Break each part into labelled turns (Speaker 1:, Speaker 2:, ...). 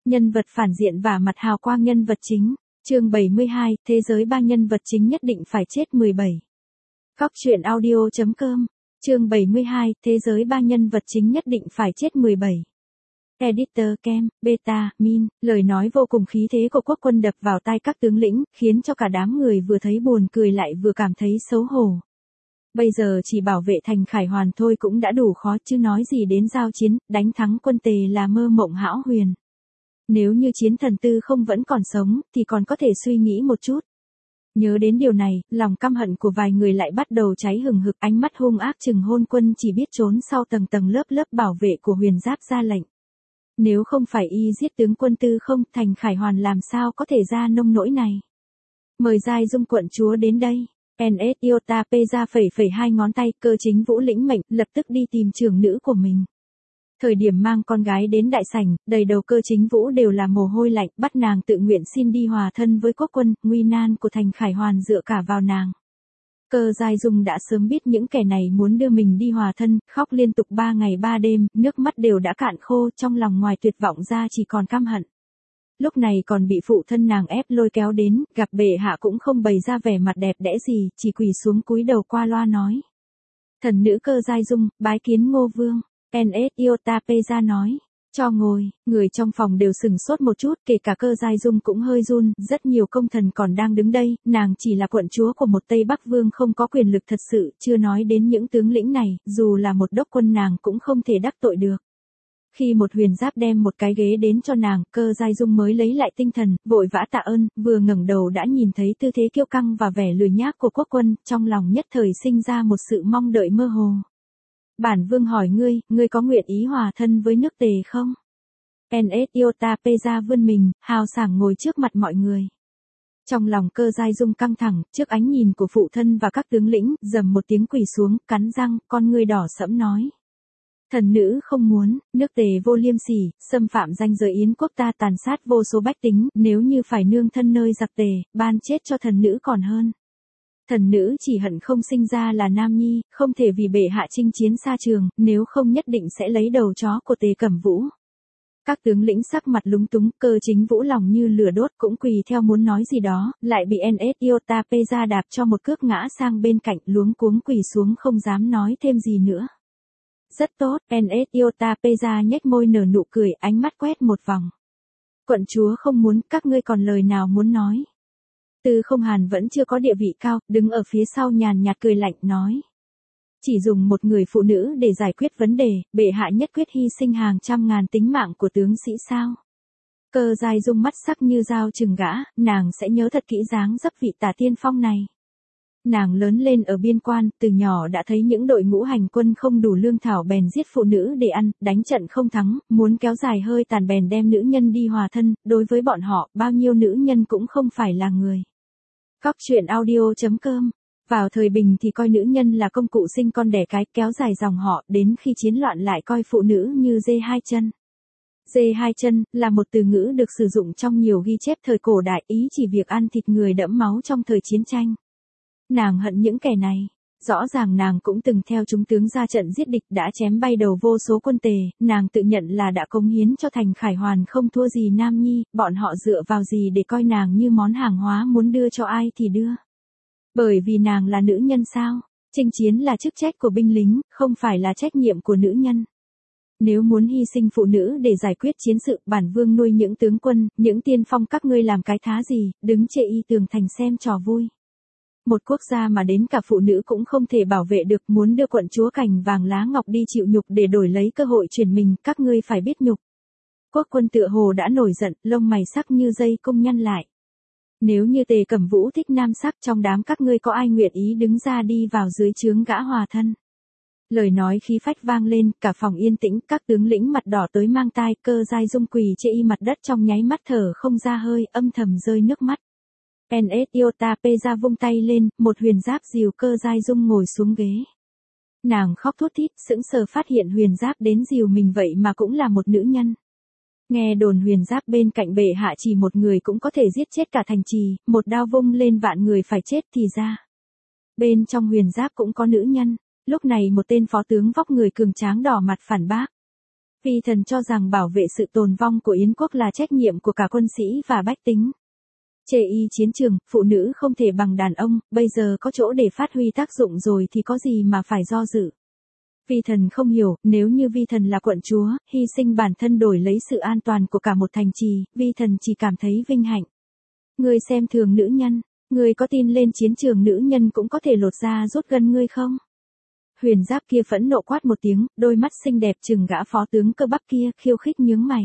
Speaker 1: Nhân vật phản diện và mặt hào quang nhân vật chính. Chương 72, thế giới ba nhân vật chính nhất định phải chết 17. Góc truyện audio.com. Chương 72, thế giới ba nhân vật chính nhất định phải chết 17. Editor Kem, Beta, Min, lời nói vô cùng khí thế của quốc quân đập vào tai các tướng lĩnh, khiến cho cả đám người vừa thấy buồn cười lại vừa cảm thấy xấu hổ. Bây giờ chỉ bảo vệ thành Khải Hoàn thôi cũng đã đủ khó chứ nói gì đến giao chiến, đánh thắng quân Tề là mơ mộng hão huyền. Nếu như Chiến Thần Tư không vẫn còn sống, thì còn có thể suy nghĩ một chút. Nhớ đến điều này, lòng căm hận của vài người lại bắt đầu cháy hừng hực, ánh mắt hung ác chừng Hôn Quân chỉ biết trốn sau tầng tầng lớp lớp bảo vệ của Huyền Giáp ra lệnh. Nếu không phải y giết tướng quân Tư không, thành Khải Hoàn làm sao có thể ra nông nỗi này. Mời Giai Dung quận chúa đến đây. NS Iota P ra phẩy hai ngón tay, Cơ Chính Vũ lĩnh mệnh, lập tức đi tìm trưởng nữ của mình. Thời điểm mang con gái đến đại sảnh, đầy đầu Cơ Chính Vũ đều là mồ hôi lạnh, bắt nàng tự nguyện xin đi hòa thân với quốc quân, nguy nan của thành Khải Hoàn dựa cả vào nàng. Cơ Giai Dung đã sớm biết những kẻ này muốn đưa mình đi hòa thân, khóc liên tục 3 ngày 3 đêm, nước mắt đều đã cạn khô, trong lòng ngoài tuyệt vọng ra chỉ còn căm hận. Lúc này còn bị phụ thân nàng ép lôi kéo đến, gặp bệ hạ cũng không bày ra vẻ mặt đẹp đẽ gì, chỉ quỳ xuống cúi đầu qua loa nói. Thần nữ Cơ Giai Dung, bái kiến Ngô Vương. NS Iota P ra nói. Cho ngồi, người trong phòng đều sừng sốt một chút, kể cả Cơ Giai Dung cũng hơi run, rất nhiều công thần còn đang đứng đây, nàng chỉ là quận chúa của một Tây Bắc Vương không có quyền lực thật sự, chưa nói đến những tướng lĩnh này, dù là một đốc quân nàng cũng không thể đắc tội được. Khi một Huyền Giáp đem một cái ghế đến cho nàng, Cơ Giai Dung mới lấy lại tinh thần, vội vã tạ ơn, vừa ngẩng đầu đã nhìn thấy tư thế kiêu căng và vẻ lười nhác của quốc quân, trong lòng nhất thời sinh ra một sự mong đợi mơ hồ. Bản vương hỏi ngươi có nguyện ý hòa thân với nước Tề không? NS Iota P ra vươn mình, hào sảng ngồi trước mặt mọi người. Trong lòng Cơ Giai Dung căng thẳng, trước ánh nhìn của phụ thân và các tướng lĩnh, rầm một tiếng quỳ xuống, cắn răng, con ngươi đỏ sẫm nói. Thần nữ không muốn, nước Tề vô liêm sỉ, xâm phạm danh giới Yến quốc ta tàn sát vô số bách tính, nếu như phải nương thân nơi giặc Tề, ban chết cho thần nữ còn hơn. Thần nữ chỉ hận không sinh ra là nam nhi, không thể vì bệ hạ chinh chiến xa trường, nếu không nhất định sẽ lấy đầu chó của Tề Cẩm Vũ. Các tướng lĩnh sắc mặt lúng túng, Cơ Chính Vũ lòng như lửa đốt cũng quỳ theo muốn nói gì đó, lại bị NS Iota P ra đạp cho một cước ngã sang bên cạnh, luống cuống quỳ xuống không dám nói thêm gì nữa. Rất tốt, NS Iota P ra nhếch môi nở nụ cười, ánh mắt quét một vòng. Quận chúa không muốn, các ngươi còn lời nào muốn nói? Tư Không Hàn vẫn chưa có địa vị cao, đứng ở phía sau nhàn nhạt cười lạnh nói. Chỉ dùng một người phụ nữ để giải quyết vấn đề, bệ hạ nhất quyết hy sinh hàng trăm ngàn tính mạng của tướng sĩ sao? Cơ Giai Dung mắt sắc như dao chừng gã, nàng sẽ nhớ thật kỹ dáng dấp vị tả tiên phong này. Nàng lớn lên ở biên quan, từ nhỏ đã thấy những đội ngũ hành quân không đủ lương thảo bèn giết phụ nữ để ăn, đánh trận không thắng, muốn kéo dài hơi tàn bèn đem nữ nhân đi hòa thân, đối với bọn họ, bao nhiêu nữ nhân cũng không phải là người. Góc truyện audio.com. Vào thời bình thì coi nữ nhân là công cụ sinh con đẻ cái, kéo dài dòng họ, đến khi chiến loạn lại coi phụ nữ như dê hai chân. Dê hai chân, là một từ ngữ được sử dụng trong nhiều ghi chép thời cổ đại, ý chỉ việc ăn thịt người đẫm máu trong thời chiến tranh. Nàng hận những kẻ này. Rõ ràng nàng cũng từng theo chúng tướng ra trận giết địch đã chém bay đầu vô số quân Tề, nàng tự nhận là đã cống hiến cho thành Khải Hoàn không thua gì nam nhi, bọn họ dựa vào gì để coi nàng như món hàng hóa muốn đưa cho ai thì đưa. Bởi vì nàng là nữ nhân sao? Chinh chiến là chức trách của binh lính, không phải là trách nhiệm của nữ nhân. Nếu muốn hy sinh phụ nữ để giải quyết chiến sự, bản vương nuôi những tướng quân, những tiên phong các ngươi làm cái thá gì, đứng chê y tường thành xem trò vui. Một quốc gia mà đến cả phụ nữ cũng không thể bảo vệ được, muốn đưa quận chúa Cành Vàng Lá Ngọc đi chịu nhục để đổi lấy cơ hội chuyển mình, các ngươi phải biết nhục. Quốc quân tựa hồ đã nổi giận, lông mày sắc như dây cung nhăn lại. Nếu như Tề Cẩm Vũ thích nam sắc, trong đám các ngươi có ai nguyện ý đứng ra đi vào dưới trướng gã hòa thân? Lời nói khí phách vang lên, cả phòng yên tĩnh, các tướng lĩnh mặt đỏ tới mang tai, Cơ Giai Dung quỳ chê y mặt đất trong nháy mắt thở không ra hơi, âm thầm rơi nước mắt. NS Iota P ra vung tay lên, một Huyền Giáp dìu Cơ Giai Dung ngồi xuống ghế. Nàng khóc thút thít, sững sờ phát hiện Huyền Giáp đến dìu mình vậy mà cũng là một nữ nhân. Nghe đồn Huyền Giáp bên cạnh bệ hạ chỉ một người cũng có thể giết chết cả thành trì, một đao vung lên vạn người phải chết, thì ra bên trong Huyền Giáp cũng có nữ nhân. Lúc này một tên phó tướng vóc người cường tráng đỏ mặt phản bác. Vi thần cho rằng bảo vệ sự tồn vong của Yến quốc là trách nhiệm của cả quân sĩ và bách tính. Chê y chiến trường, phụ nữ không thể bằng đàn ông, bây giờ có chỗ để phát huy tác dụng rồi thì có gì mà phải do dự. Vi thần không hiểu, nếu như vi thần là quận chúa, hy sinh bản thân đổi lấy sự an toàn của cả một thành trì, vi thần chỉ cảm thấy vinh hạnh. Ngươi xem thường nữ nhân, ngươi có tin lên chiến trường nữ nhân cũng có thể lột da rút gân ngươi không? Huyền Giáp kia phẫn nộ quát một tiếng, đôi mắt xinh đẹp trừng gã phó tướng cơ bắp kia, khiêu khích nhướng mày.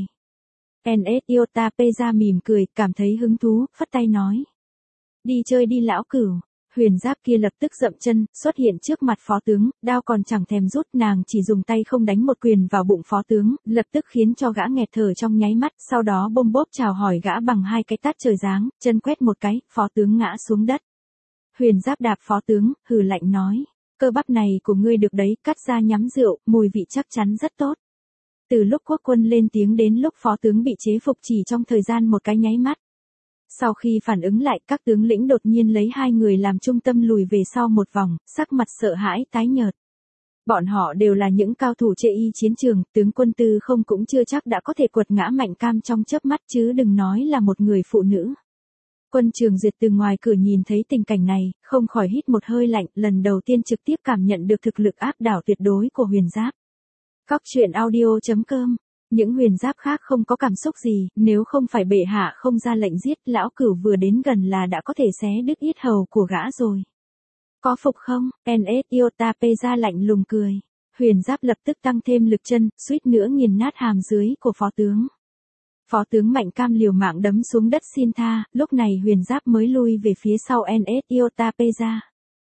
Speaker 1: NS Iota Peza mỉm cười, cảm thấy hứng thú, phất tay nói. Đi chơi đi lão cửu. Huyền Giáp kia lập tức dậm chân, xuất hiện trước mặt phó tướng, đao còn chẳng thèm rút, nàng chỉ dùng tay không đánh một quyền vào bụng phó tướng, lập tức khiến cho gã nghẹt thở trong nháy mắt, sau đó bôm bốp chào hỏi gã bằng hai cái tát trời giáng, chân quét một cái, phó tướng ngã xuống đất. Huyền Giáp đạp phó tướng, hừ lạnh nói, cơ bắp này của ngươi được đấy, cắt ra nhắm rượu, mùi vị chắc chắn rất tốt. Từ lúc quốc quân lên tiếng đến lúc phó tướng bị chế phục chỉ trong thời gian một cái nháy mắt. Sau khi phản ứng lại, các tướng lĩnh đột nhiên lấy hai người làm trung tâm lùi về sau một vòng, sắc mặt sợ hãi tái nhợt. Bọn họ đều là những cao thủ chê y chiến trường, tướng quân Tư Không cũng chưa chắc đã có thể quật ngã Mạnh Cam trong chớp mắt chứ đừng nói là một người phụ nữ. Quân Trường Duyệt từ ngoài cửa nhìn thấy tình cảnh này, không khỏi hít một hơi lạnh, lần đầu tiên trực tiếp cảm nhận được thực lực áp đảo tuyệt đối của Huyền Giáp. Cóc truyện audio.com. Những Huyền Giáp khác không có cảm xúc gì, nếu không phải bệ hạ không ra lệnh giết, lão cửu vừa đến gần là đã có thể xé đứt yết hầu của gã rồi. Có phục không? NS Iota Peza lạnh lùng cười. Huyền Giáp lập tức tăng thêm lực chân, suýt nữa nghiền nát hàm dưới của phó tướng. Phó tướng Mạnh Cam liều mạng đấm xuống đất xin tha, lúc này Huyền Giáp mới lui về phía sau NS Iota Peza.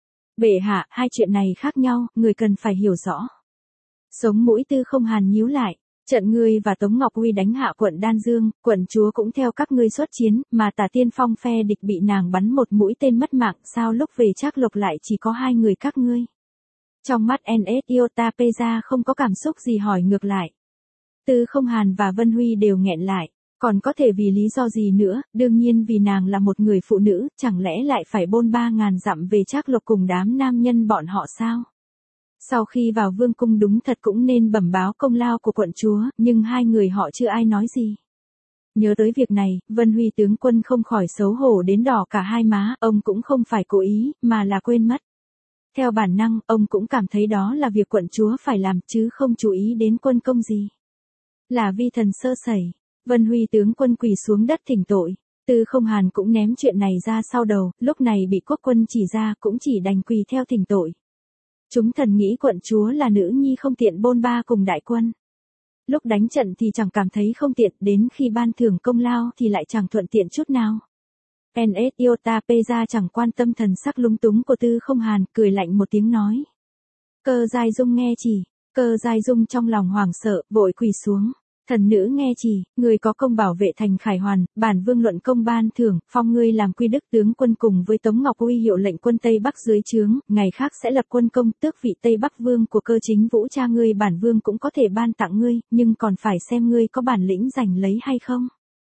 Speaker 1: Bệ hạ, hai chuyện này khác nhau, người cần phải hiểu rõ. Sống mũi Tư Không Hàn nhíu lại. Trận ngươi và Tống Ngọc Uy đánh hạ quận Đan Dương, quận chúa cũng theo các ngươi xuất chiến, mà Tả Tiên Phong phe địch bị nàng bắn một mũi tên mất mạng, sao lúc về Trác Lộc lại chỉ có hai người các ngươi? Trong mắt NS Iota Peza không có cảm xúc gì hỏi ngược lại. Tư Không Hàn và Vân Huy đều nghẹn lại, còn có thể vì lý do gì nữa, đương nhiên vì nàng là một người phụ nữ, chẳng lẽ lại phải bôn 3.000 dặm về Trác Lộc cùng đám nam nhân bọn họ sao? Sau khi vào vương cung đúng thật cũng nên bẩm báo công lao của quận chúa, nhưng hai người họ chưa ai nói gì. Nhớ tới việc này, Vân Huy tướng quân không khỏi xấu hổ đến đỏ cả hai má, ông cũng không phải cố ý, mà là quên mất. Theo bản năng, ông cũng cảm thấy đó là việc quận chúa phải làm chứ không chú ý đến quân công gì. Là vi thần sơ sẩy, Vân Huy tướng quân quỳ xuống đất thỉnh tội. Tư Không Hàn cũng ném chuyện này ra sau đầu, lúc này bị quốc quân chỉ ra cũng chỉ đành quỳ theo thỉnh tội. Chúng thần nghĩ quận chúa là nữ nhi không tiện bôn ba cùng đại quân. Lúc đánh trận thì chẳng cảm thấy không tiện, đến khi ban thưởng công lao thì lại chẳng thuận tiện chút nào. NS Iota Peza chẳng quan tâm thần sắc lúng túng của Tư Không Hàn, cười lạnh một tiếng nói. Cơ Giai Dung nghe chỉ, Cơ Giai Dung trong lòng hoảng sợ, vội quỳ xuống. Thần nữ nghe chỉ, người có công bảo vệ thành Khải Hoàn, bản vương luận công ban thưởng, phong ngươi làm quy đức tướng quân cùng với Tống Ngọc Uy hiệu lệnh quân Tây Bắc dưới trướng, ngày khác sẽ lập quân công, tước vị Tây Bắc vương của Cơ Chính Vũ cha ngươi, bản vương cũng có thể ban tặng ngươi, nhưng còn phải xem ngươi có bản lĩnh giành lấy hay không.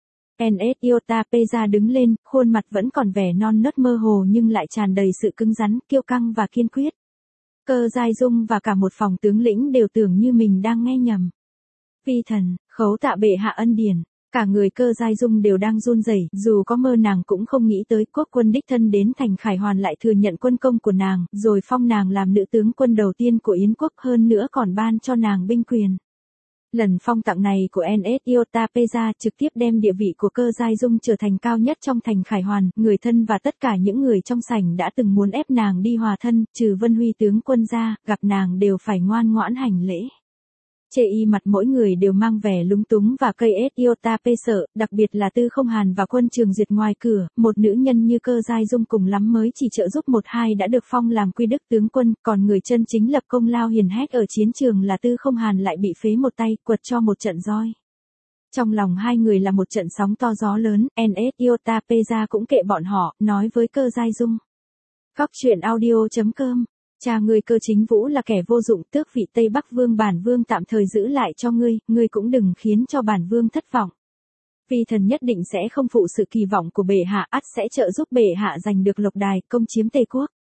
Speaker 1: NS Iota Peza đứng lên, khuôn mặt vẫn còn vẻ non nớt mơ hồ nhưng lại tràn đầy sự cứng rắn, kiêu căng và kiên quyết. Cơ Giai Dung và cả một phòng tướng lĩnh đều tưởng như mình đang nghe nhầm. Vi thần, khấu tạ bệ hạ ân điển, cả người Cơ Giai Dung đều đang run rẩy, dù có mơ nàng cũng không nghĩ tới quốc quân đích thân đến thành Khải Hoàn lại thừa nhận quân công của nàng, rồi phong nàng làm nữ tướng quân đầu tiên của Yến quốc, hơn nữa còn ban cho nàng binh quyền. Lần phong tặng này của NS Iota Peza trực tiếp đem địa vị của Cơ Giai Dung trở thành cao nhất trong thành Khải Hoàn, người thân và tất cả những người trong sảnh đã từng muốn ép nàng đi hòa thân, trừ Vân Huy tướng quân ra, gặp nàng đều phải ngoan ngoãn hành lễ. Chê y mặt mỗi người đều mang vẻ lúng túng và cây Iota P sợ, đặc biệt là Tư Không Hàn và Quân Trường Duyệt ngoài cửa, một nữ nhân như Cơ Giai Dung cùng lắm mới chỉ trợ giúp một hai đã được phong làm quy đức tướng quân, còn người chân chính lập công lao hiển hách ở chiến trường là Tư Không Hàn lại bị phế một tay, quật cho một trận roi. Trong lòng hai người là một trận sóng to gió lớn, NS Iota Peza cũng kệ bọn họ, nói với Cơ Giai Dung. Cóc truyện audio.com. Cha ngươi Cơ Chính Vũ là kẻ vô dụng, tước vị Tây Bắc vương bản vương tạm thời giữ lại cho ngươi cũng đừng khiến cho bản vương thất vọng. Vi thần nhất định sẽ không phụ sự kỳ vọng của bệ hạ, ắt sẽ trợ giúp bệ hạ giành được lộc đài, công chiếm Tây Quốc.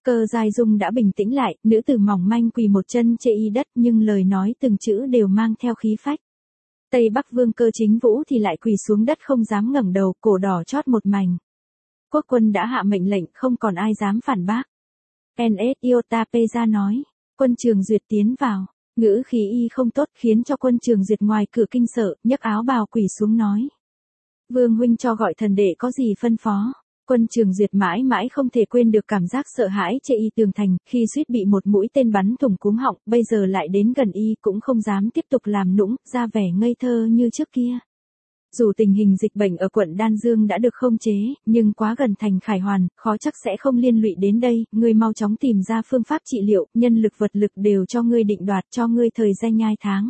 Speaker 1: Cơ Giai Dung đã bình tĩnh lại, nữ tử mỏng manh quỳ một chân chê y đất nhưng lời nói từng chữ đều mang theo khí phách. Tây Bắc Vương Cơ Chính Vũ thì lại quỳ xuống đất không dám ngẩng đầu, cổ đỏ chót một mảnh. Quốc quân đã hạ mệnh lệnh, không còn ai dám phản bác. N.S. Iota Peza nói, Quân Trường Duyệt tiến vào, ngữ khí y không tốt khiến cho Quân Trường Duyệt ngoài cửa kinh sợ, nhấc áo bào quỳ xuống nói. Vương huynh cho gọi thần đệ có gì phân phó. Quân Trường Duyệt mãi mãi không thể quên được cảm giác sợ hãi chê y tường thành, khi suýt bị một mũi tên bắn thủng cuống họng, bây giờ lại đến gần y cũng không dám tiếp tục làm nũng, ra vẻ ngây thơ như trước kia. Dù tình hình dịch bệnh ở quận Đan Dương đã được khống chế, nhưng quá gần thành Khải Hoàn, khó chắc sẽ không liên lụy đến đây, ngươi mau chóng tìm ra phương pháp trị liệu, nhân lực vật lực đều cho ngươi định đoạt, cho ngươi thời gian nhai tháng.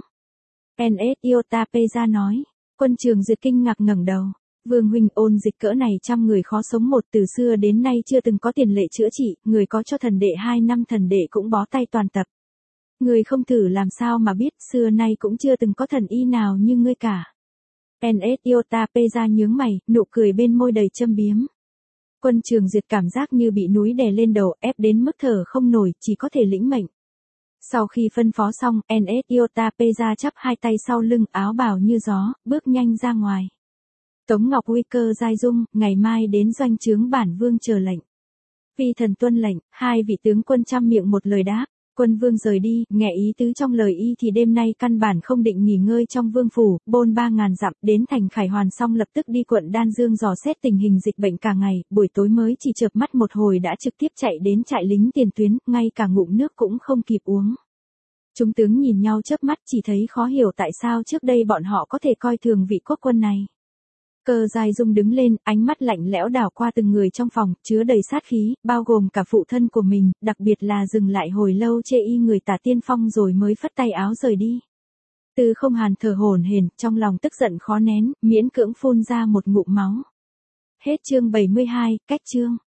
Speaker 1: N.S. Iota Peza nói, Quân Trường Duyệt kinh ngạc ngẩng đầu. Vương huynh, ôn dịch cỡ này trăm người khó sống một, từ xưa đến nay chưa từng có tiền lệ chữa trị, người có cho thần đệ 2 năm thần đệ cũng bó tay toàn tập. Người không thử làm sao mà biết, xưa nay cũng chưa từng có thần y nào như ngươi cả. N.S. Iota Peza nhướng mày, nụ cười bên môi đầy châm biếm. Quân Trường Duyệt cảm giác như bị núi đè lên đầu, ép đến mức thở không nổi, chỉ có thể lĩnh mệnh. Sau khi phân phó xong, N.S. Iota Peza chắp hai tay sau lưng, áo bào như gió, bước nhanh ra ngoài. Tống Ngọc Uy, Cơ Giai Dung, ngày mai đến doanh trướng bản vương chờ lệnh. Phi thần tuân lệnh, hai vị tướng quân chăm miệng một lời đáp. Quân vương rời đi, nghe ý tứ trong lời y thì đêm nay căn bản không định nghỉ ngơi trong vương phủ, bôn 3.000 dặm, đến thành Khải Hoàn xong lập tức đi quận Đan Dương dò xét tình hình dịch bệnh cả ngày, buổi tối mới chỉ chợp mắt một hồi đã trực tiếp chạy đến trại lính tiền tuyến, ngay cả ngụm nước cũng không kịp uống. Chúng tướng nhìn nhau chớp mắt, chỉ thấy khó hiểu tại sao trước đây bọn họ có thể coi thường vị quốc quân này. Cơ Giai Dung đứng lên, ánh mắt lạnh lẽo đảo qua từng người trong phòng, chứa đầy sát khí, bao gồm cả phụ thân của mình, đặc biệt là dừng lại hồi lâu chê y người Tả Tiên Phong rồi mới phất tay áo rời đi. Từ Không Hàn thở hổn hển, trong lòng tức giận khó nén, miễn cưỡng phun ra một ngụm máu. Hết chương 72, cách chương.